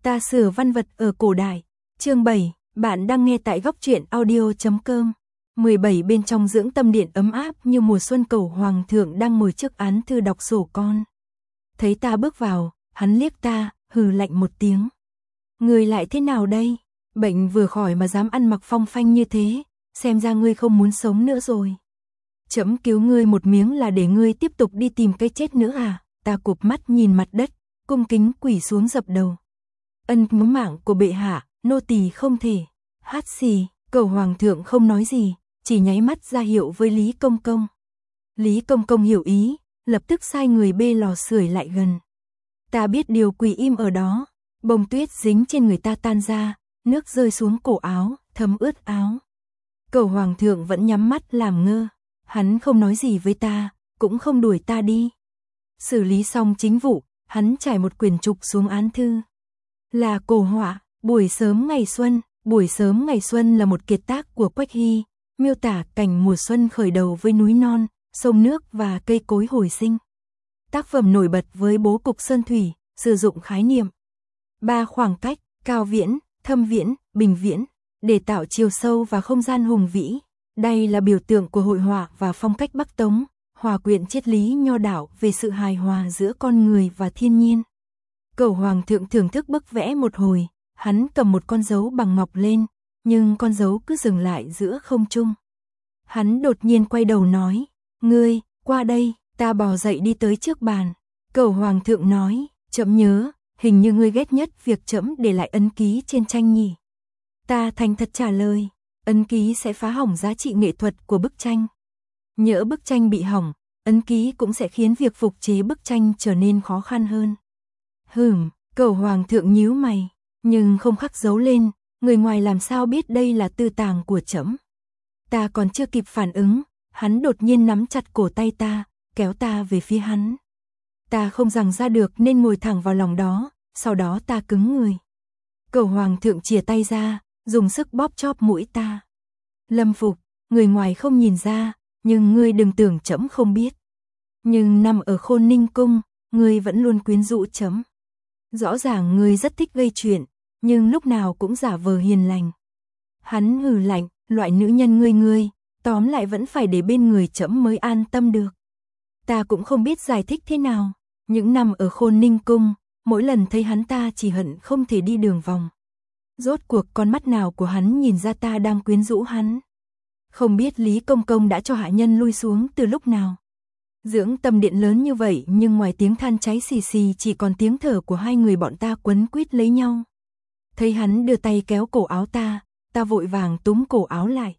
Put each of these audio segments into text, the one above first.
Ta sửa văn vật ở cổ đại. Chương 7, bạn đang nghe tại góc truyện audio.com. 17 Bên trong dưỡng tâm điện ấm áp như mùa xuân, Cẩu Hoàng thượng đang ngồi trước án thư đọc sổ con. Thấy ta bước vào, hắn liếc ta, hừ lạnh một tiếng. Ngươi lại thế nào đây? Bệnh vừa khỏi mà dám ăn mặc phong phanh như thế, xem ra ngươi không muốn sống nữa rồi. Trẫm cứu ngươi một miếng là để ngươi tiếp tục đi tìm cái chết nữa à? Ta cụp mắt nhìn mặt đất, cung kính quỳ xuống dập đầu. Ân mạng của bệ hạ, nô tỳ không thể. Hát xì, Cẩu Hoàng thượng không nói gì, chỉ nháy mắt ra hiệu với Lý Công Công. Lý Công Công hiểu ý, lập tức sai người bê lò sưởi lại gần. Ta biết điều, quỳ im ở đó. Bông tuyết dính trên người ta tan ra, nước rơi xuống cổ áo, thấm ướt áo. Cẩu Hoàng thượng vẫn nhắm mắt làm ngơ. Hắn không nói gì với ta, cũng không đuổi ta đi. Xử lý xong chính vụ, hắn trải một quyển trục xuống án thư. Là cổ họa, buổi sớm ngày xuân. Buổi sớm ngày xuân là một kiệt tác của Quách Hy, miêu tả cảnh mùa xuân khởi đầu với núi non, sông nước và cây cối hồi sinh. Tác phẩm nổi bật với bố cục sơn thủy, sử dụng khái niệm 3 khoảng cách, cao viễn, thâm viễn, bình viễn, để tạo chiều sâu và không gian hùng vĩ. Đây là biểu tượng của hội họa và phong cách Bắc Tống, hòa quyện triết lý nho đạo về sự hài hòa giữa con người và thiên nhiên. Cẩu Hoàng thượng thưởng thức bức vẽ một hồi, hắn cầm một con dấu bằng ngọc lên, nhưng con dấu cứ dừng lại giữa không trung. Hắn đột nhiên quay đầu nói, ngươi, qua đây. Ta bò dậy đi tới trước bàn. Cẩu Hoàng thượng nói, trẫm nhớ, hình như ngươi ghét nhất việc trẫm để lại ấn ký trên tranh nhỉ. Ta thành thật trả lời, ấn ký sẽ phá hỏng giá trị nghệ thuật của bức tranh. Nhỡ bức tranh bị hỏng, ấn ký cũng sẽ khiến việc phục chế bức tranh trở nên khó khăn hơn. Cẩu Hoàng thượng nhíu mày, nhưng không khắc dấu lên, người ngoài làm sao biết đây là tư tàng của trẫm. Ta còn chưa kịp phản ứng, hắn đột nhiên nắm chặt cổ tay ta, kéo ta về phía hắn. Ta không giằng ra được nên ngồi thẳng vào lòng đó, sau đó ta cứng người. Cẩu Hoàng thượng chìa tay ra, dùng sức bóp chóp mũi ta. Lâm Phục, người ngoài không nhìn ra, nhưng ngươi đừng tưởng trẫm không biết. Nhưng nằm ở Khôn Ninh cung, ngươi vẫn luôn quyến rũ trẫm. Rõ ràng ngươi rất thích gây chuyện, nhưng lúc nào cũng giả vờ hiền lành. Hắn hừ lạnh, loại nữ nhân ngươi, tóm lại vẫn phải để bên người trẫm mới an tâm được. Ta cũng không biết giải thích thế nào, những năm ở Khôn Ninh cung, mỗi lần thấy hắn ta chỉ hận không thể đi đường vòng. Rốt cuộc con mắt nào của hắn nhìn ra ta đang quyến rũ hắn. Không biết Lý Công Công đã cho hạ nhân lui xuống từ lúc nào. Dưỡng tâm điện lớn như vậy nhưng ngoài tiếng than cháy xì xì chỉ còn tiếng thở của hai người bọn ta quấn quýt lấy nhau. Thấy hắn đưa tay kéo cổ áo ta, ta vội vàng túm cổ áo lại.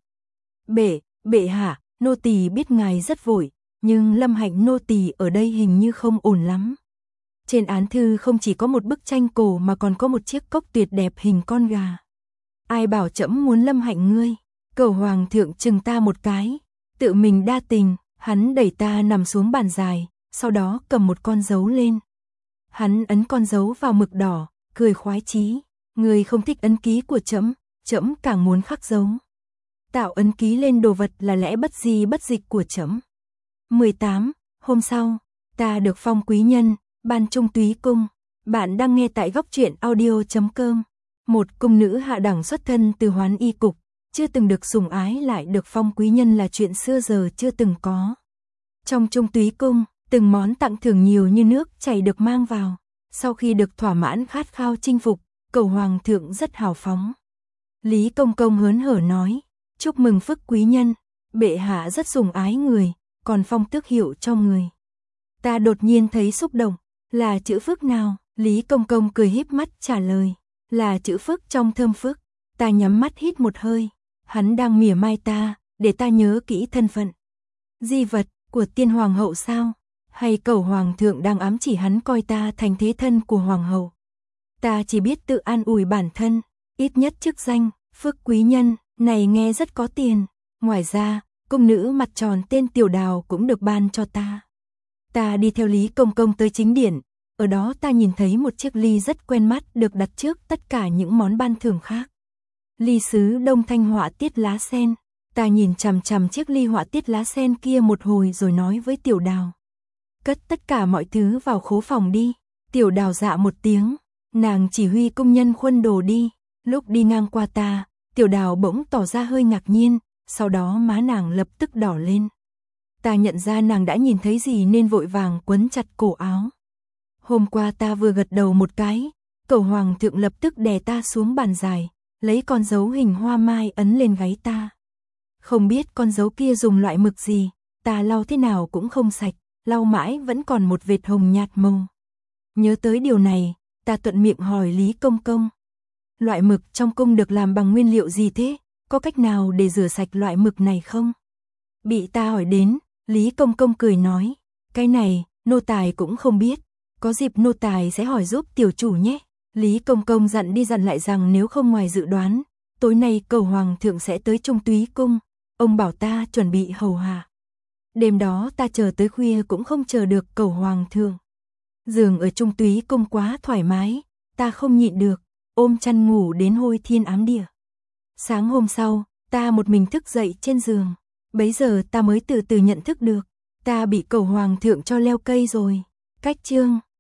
Bệ hạ, nô tỳ biết ngài rất vội, nhưng Lâm Hạnh nô tỳ ở đây hình như không ổn lắm. Trên án thư không chỉ có một bức tranh cổ mà còn có một chiếc cốc tuyệt đẹp hình con gà. Ai bảo trẫm muốn Lâm Hạnh ngươi? Cẩu Hoàng thượng chừng ta một cái, tự mình đa tình. Hắn đẩy ta nằm xuống bàn dài, sau đó cầm một con dấu lên. Hắn ấn con dấu vào mực đỏ, cười khoái chí. Ngươi không thích ấn ký của trẫm, trẫm càng muốn khắc dấu. Tạo ấn ký lên đồ vật là lẽ bất di bất dịch của trẫm. 18. Hôm sau, ta được phong quý nhân, ban trung túy cung. Bạn đang nghe tại góc truyện audio.com. Một cung nữ hạ đẳng xuất thân từ Hoán Y cục, chưa từng được sủng ái lại được phong quý nhân là chuyện xưa giờ chưa từng có. Trong trung túy cung, từng món tặng thưởng nhiều như nước chảy được mang vào. Sau khi được thỏa mãn khát khao chinh phục, Cẩu Hoàng thượng rất hào phóng. Lý Công Công hớn hở nói, chúc mừng Phước quý nhân, bệ hạ rất sủng ái người, còn phong tước hiệu cho người. Ta đột nhiên thấy xúc động, là chữ Phước nào? Lý Công Công cười híp mắt trả lời, là chữ Phước trong thơm phước. Ta nhắm mắt hít một hơi, hắn đang mỉa mai ta, để ta nhớ kỹ thân phận. Di vật của tiên hoàng hậu sao? Hay Cẩu Hoàng thượng đang ám chỉ hắn coi ta thành thế thân của hoàng hậu? Ta chỉ biết tự an ủi bản thân, ít nhất chức danh, Phước quý nhân, này nghe rất có tiền. Ngoài ra, cung nữ mặt tròn tên Tiểu Đào cũng được ban cho ta. Ta đi theo Lý Công Công tới chính điện, ở đó ta nhìn thấy một chiếc ly rất quen mắt được đặt trước tất cả những món ban thưởng khác. Ly sứ Đông Thanh họa tiết lá sen. Ta nhìn chằm chằm chiếc ly họa tiết lá sen kia một hồi rồi nói với Tiểu Đào. Cất tất cả mọi thứ vào khố phòng đi. Tiểu Đào dạ một tiếng. Nàng chỉ huy công nhân khuân đồ đi, lúc đi ngang qua ta, Tiểu Đào bỗng tỏ ra hơi ngạc nhiên, sau đó má nàng lập tức đỏ lên. Ta nhận ra nàng đã nhìn thấy gì nên vội vàng quấn chặt cổ áo. Hôm qua ta vừa gật đầu một cái, Cẩu Hoàng thượng lập tức đè ta xuống bàn dài, lấy con dấu hình hoa mai ấn lên gáy ta. Không biết con dấu kia dùng loại mực gì, ta lau thế nào cũng không sạch, lau mãi vẫn còn một vệt hồng nhạt màu. Nhớ tới điều này, ta thuận miệng hỏi Lý Công Công. Loại mực trong cung được làm bằng nguyên liệu gì thế? Có cách nào để rửa sạch loại mực này không? Bị ta hỏi đến, Lý Công Công cười nói, cái này, nô tài cũng không biết, có dịp nô tài sẽ hỏi giúp tiểu chủ nhé. Lý Công Công dặn đi dặn lại rằng nếu không ngoài dự đoán, tối nay Cẩu Hoàng thượng sẽ tới Trung Túy cung, ông bảo ta chuẩn bị hầu hạ. Đêm đó ta chờ tới khuya cũng không chờ được Cẩu Hoàng thượng. Giường ở Trung Túy cung quá thoải mái, ta không nhịn được, ôm chăn ngủ đến hôi thiên ám địa. Sáng hôm sau, ta một mình thức dậy trên giường, bấy giờ ta mới từ từ nhận thức được, ta bị Cẩu Hoàng thượng cho leo cây rồi. Cách chương